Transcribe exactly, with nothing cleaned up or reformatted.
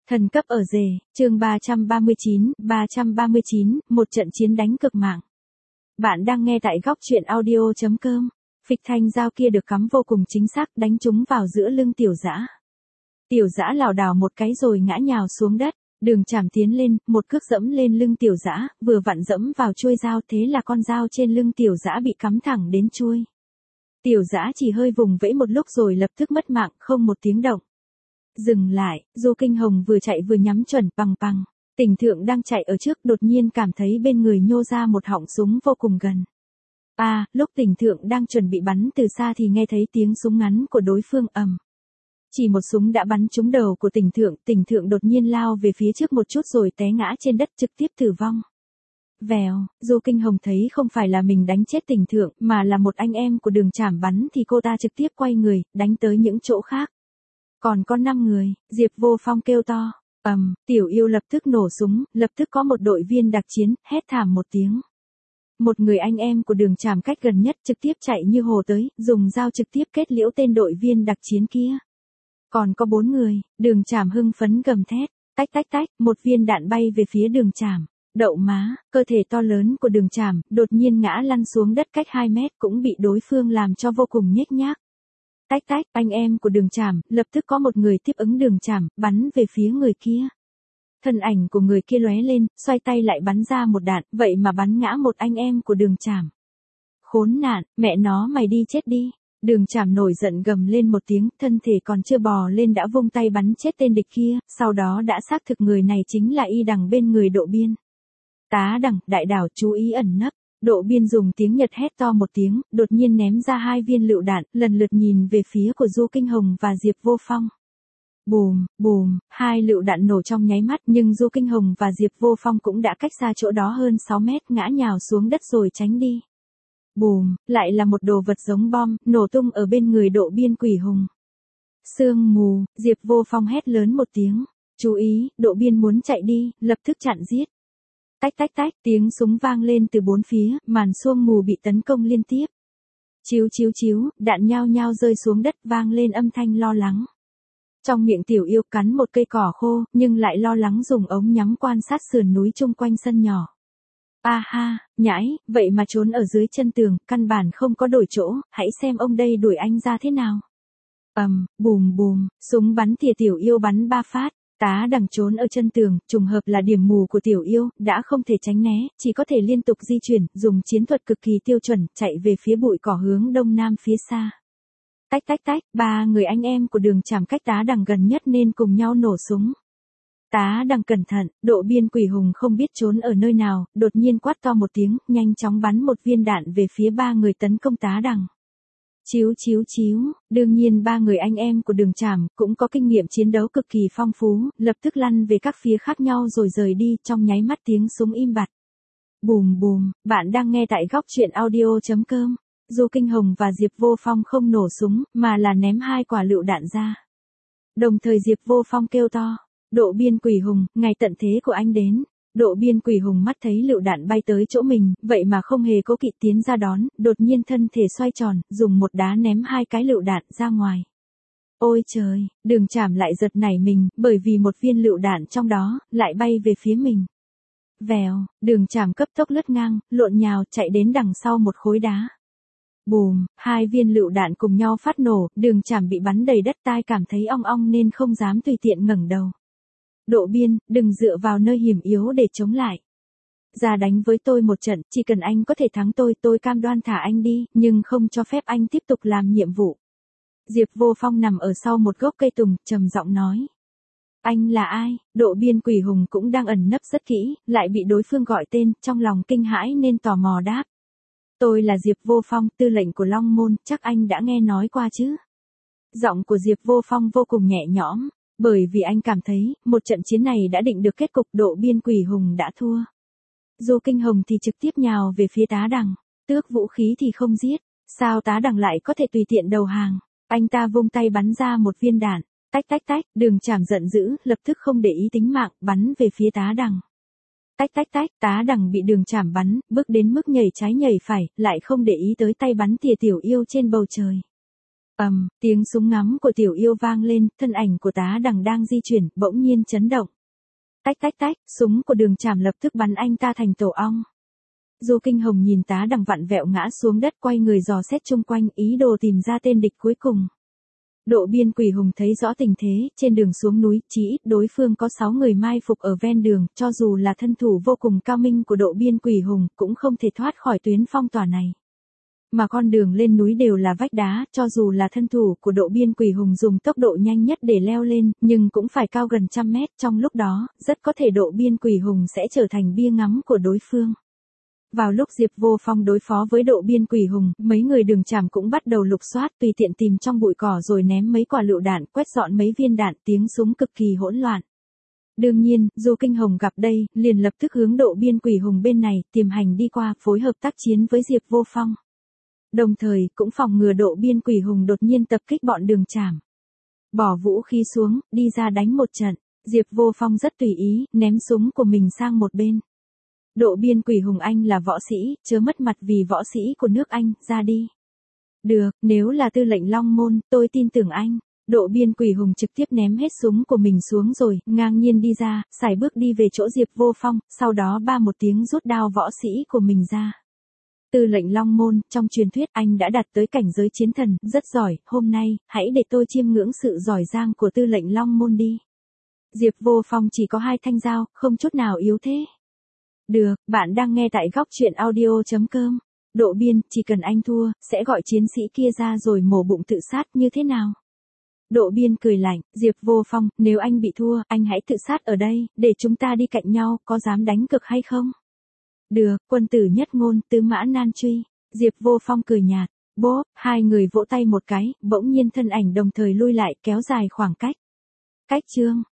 Thần cấp ở rể, chương ba trăm ba mươi chín, ba trăm ba mươi chín, một trận chiến đánh cực mạng. Bạn đang nghe tại góc truyện audio chấm com. Phịch thanh dao kia được cắm vô cùng chính xác, đánh trúng vào giữa lưng Tiểu Dã. Tiểu Dã lảo đảo một cái rồi ngã nhào xuống đất, Đường Trảm tiến lên, một cước dẫm lên lưng Tiểu Dã, vừa vặn dẫm vào chuôi dao, thế là con dao trên lưng Tiểu Dã bị cắm thẳng đến chuôi. Tiểu Dã chỉ hơi vùng vẫy một lúc rồi lập tức mất mạng, không một tiếng động. Dừng lại, Du Kinh Hồng vừa chạy vừa nhắm chuẩn, bằng bằng. Tỉnh Thượng đang chạy ở trước, đột nhiên cảm thấy bên người nhô ra một họng súng vô cùng gần. À, lúc Tỉnh Thượng đang chuẩn bị bắn từ xa thì nghe thấy tiếng súng ngắn của đối phương ầm. Chỉ một súng đã bắn trúng đầu của Tỉnh Thượng, Tỉnh Thượng đột nhiên lao về phía trước một chút rồi té ngã trên đất, trực tiếp tử vong. Vèo, Du Kinh Hồng thấy không phải là mình đánh chết Tỉnh Thượng mà là một anh em của Đường Trảm bắn thì cô ta trực tiếp quay người, đánh tới những chỗ khác. Còn có năm người, Diệp Vô Phong kêu to, ầm, Tiểu Yêu lập tức nổ súng, lập tức có một đội viên đặc chiến, hét thảm một tiếng. Một người anh em của Đường Trảm cách gần nhất trực tiếp chạy như hồ tới, dùng dao trực tiếp kết liễu tên đội viên đặc chiến kia. Còn có bốn người, Đường Trảm hưng phấn gầm thét, tách tách tách, một viên đạn bay về phía Đường Trảm. Đậu má, cơ thể to lớn của Đường Trảm đột nhiên ngã lăn xuống đất cách hai mét, cũng bị đối phương làm cho vô cùng nhếch nhác. Tách tách, anh em của Đường Trảm, lập tức có một người tiếp ứng Đường Trảm, bắn về phía người kia. Thân ảnh của người kia lóe lên, xoay tay lại bắn ra một đạn, vậy mà bắn ngã một anh em của Đường Trảm. Khốn nạn, mẹ nó mày đi chết đi. Đường Trảm nổi giận gầm lên một tiếng, thân thể còn chưa bò lên đã vung tay bắn chết tên địch kia, sau đó đã xác thực người này chính là Y Đằng bên người Độ Biên. Tá Đằng, đại đảo chú ý ẩn nấp. Độ Biên dùng tiếng Nhật hét to một tiếng, đột nhiên ném ra hai viên lựu đạn, lần lượt nhìn về phía của Du Kinh Hồng và Diệp Vô Phong. Bùm, bùm, hai lựu đạn nổ trong nháy mắt, nhưng Du Kinh Hồng và Diệp Vô Phong cũng đã cách xa chỗ đó hơn sáu mét, ngã nhào xuống đất rồi tránh đi. Bùm, lại là một đồ vật giống bom, nổ tung ở bên người Độ Biên Quỷ Hùng. Sương mù, Diệp Vô Phong hét lớn một tiếng. Chú ý, Độ Biên muốn chạy đi, lập tức chặn giết. Tách tách tách, tiếng súng vang lên từ bốn phía, màn sương mù bị tấn công liên tiếp. Chiếu chiếu chiếu, đạn nhao nhao rơi xuống đất, vang lên âm thanh lo lắng. Trong miệng Tiểu Yêu cắn một cây cỏ khô, nhưng lại lo lắng dùng ống nhắm quan sát sườn núi chung quanh sân nhỏ. A ha, nhãi, vậy mà trốn ở dưới chân tường, căn bản không có đổi chỗ, hãy xem ông đây đuổi anh ra thế nào. Ầm, bùm bùm, súng bắn thìa Tiểu Yêu bắn ba phát. Tá Đằng trốn ở chân tường, trùng hợp là điểm mù của Tiểu Yêu, đã không thể tránh né, chỉ có thể liên tục di chuyển, dùng chiến thuật cực kỳ tiêu chuẩn, chạy về phía bụi cỏ hướng đông nam phía xa. Tách tách tách, ba người anh em của Đường Trảm cách Tá Đằng gần nhất nên cùng nhau nổ súng. Tá Đằng cẩn thận, Độ Biên Quỷ Hùng không biết trốn ở nơi nào, đột nhiên quát to một tiếng, nhanh chóng bắn một viên đạn về phía ba người tấn công Tá Đằng. Chíu chíu chíu, đương nhiên ba người anh em của Đường Trảm cũng có kinh nghiệm chiến đấu cực kỳ phong phú, lập tức lăn về các phía khác nhau rồi rời đi, trong nháy mắt tiếng súng im bặt. Bùm bùm, bạn đang nghe tại góc truyện audio chấm com. Du Kinh Hồng và Diệp Vô Phong không nổ súng, mà là ném hai quả lựu đạn ra. Đồng thời Diệp Vô Phong kêu to, Độ Biên Quỷ Hùng, ngày tận thế của anh đến. Độ Biên Quỷ Hùng mắt thấy lựu đạn bay tới chỗ mình, vậy mà không hề cố kỵ tiến ra đón, đột nhiên thân thể xoay tròn, dùng một đá ném hai cái lựu đạn ra ngoài. Ôi trời, Đường Trảm lại giật nảy mình, bởi vì một viên lựu đạn trong đó, lại bay về phía mình. Vèo, Đường Trảm cấp tốc lướt ngang, lộn nhào, chạy đến đằng sau một khối đá. Bùm, hai viên lựu đạn cùng nhau phát nổ, Đường Trảm bị bắn đầy đất, tai cảm thấy ong ong nên không dám tùy tiện ngẩng đầu. Độ Biên, đừng dựa vào nơi hiểm yếu để chống lại. Ra đánh với tôi một trận, chỉ cần anh có thể thắng tôi, tôi cam đoan thả anh đi, nhưng không cho phép anh tiếp tục làm nhiệm vụ. Diệp Vô Phong nằm ở sau một gốc cây tùng, trầm giọng nói. Anh là ai? Độ Biên Quỷ Hùng cũng đang ẩn nấp rất kỹ, lại bị đối phương gọi tên, trong lòng kinh hãi nên tò mò đáp. Tôi là Diệp Vô Phong, tư lệnh của Long Môn, chắc anh đã nghe nói qua chứ? Giọng của Diệp Vô Phong vô cùng nhẹ nhõm. Bởi vì anh cảm thấy, một trận chiến này đã định được kết cục, Độ Biên Quỷ Hùng đã thua. Du Kinh Hồng thì trực tiếp nhào về phía Tá Đằng, tước vũ khí thì không giết, sao Tá Đằng lại có thể tùy tiện đầu hàng, anh ta vung tay bắn ra một viên đạn, tách tách tách, Đường Trảm giận dữ, lập tức không để ý tính mạng, bắn về phía Tá Đằng. Tách tách tách, Tá Đằng bị Đường Trảm bắn, bước đến mức nhảy trái nhảy phải, lại không để ý tới tay bắn tìa Tiểu Yêu trên bầu trời. Ầm, tiếng súng ngắm của Tiểu Yêu vang lên, thân ảnh của Tá Đằng đang di chuyển, bỗng nhiên chấn động. Tách tách tách, súng của Đường Trảm lập tức bắn anh ta thành tổ ong. Du Kinh Hồng nhìn Tá Đằng vặn vẹo ngã xuống đất, quay người dò xét chung quanh, ý đồ tìm ra tên địch cuối cùng. Độ Biên Quỷ Hùng thấy rõ tình thế, trên đường xuống núi, chỉ ít đối phương có sáu người mai phục ở ven đường, cho dù là thân thủ vô cùng cao minh của Độ Biên Quỷ Hùng, cũng không thể thoát khỏi tuyến phong tỏa này. Mà con đường lên núi đều là vách đá, cho dù là thân thủ của Độ Biên Quỷ Hùng dùng tốc độ nhanh nhất để leo lên, nhưng cũng phải cao gần trăm mét, trong lúc đó, rất có thể Độ Biên Quỷ Hùng sẽ trở thành bia ngắm của đối phương. Vào lúc Diệp Vô Phong đối phó với Độ Biên Quỷ Hùng, mấy người Đường Trảm cũng bắt đầu lục soát, tùy tiện tìm trong bụi cỏ rồi ném mấy quả lựu đạn, quét dọn mấy viên đạn, tiếng súng cực kỳ hỗn loạn. Đương nhiên, Du Kinh Hồng gặp đây, liền lập tức hướng Độ Biên Quỷ Hùng bên này, tìm hành đi qua, phối hợp tác chiến với Diệp Vô Phong. Đồng thời, cũng phòng ngừa Độ Biên Quỷ Hùng đột nhiên tập kích bọn Đường Trảm. Bỏ vũ khí xuống, đi ra đánh một trận, Diệp Vô Phong rất tùy ý, ném súng của mình sang một bên. Độ Biên Quỷ Hùng anh là võ sĩ, chớ mất mặt vì võ sĩ của nước Anh, ra đi. Được, nếu là Tư lệnh Long Môn, tôi tin tưởng anh. Độ Biên Quỷ Hùng trực tiếp ném hết súng của mình xuống rồi, ngang nhiên đi ra, sải bước đi về chỗ Diệp Vô Phong, sau đó ba một tiếng rút đao võ sĩ của mình ra. Tư lệnh Long Môn, trong truyền thuyết anh đã đạt tới cảnh giới chiến thần, rất giỏi, hôm nay, hãy để tôi chiêm ngưỡng sự giỏi giang của Tư lệnh Long Môn đi. Diệp Vô Phong chỉ có hai thanh dao, không chút nào yếu thế. Được, bạn đang nghe tại góc truyện audio chấm com. Độ Biên, chỉ cần anh thua, sẽ gọi chiến sĩ kia ra rồi mổ bụng tự sát như thế nào? Độ Biên cười lạnh, Diệp Vô Phong, nếu anh bị thua, anh hãy tự sát ở đây, để chúng ta đi cạnh nhau, có dám đánh cược hay không? Được, quân tử nhất ngôn, tứ mã nan truy. Diệp Vô Phong cười nhạt, bố, hai người vỗ tay một cái, bỗng nhiên thân ảnh đồng thời lui lại, kéo dài khoảng cách. Cách chương.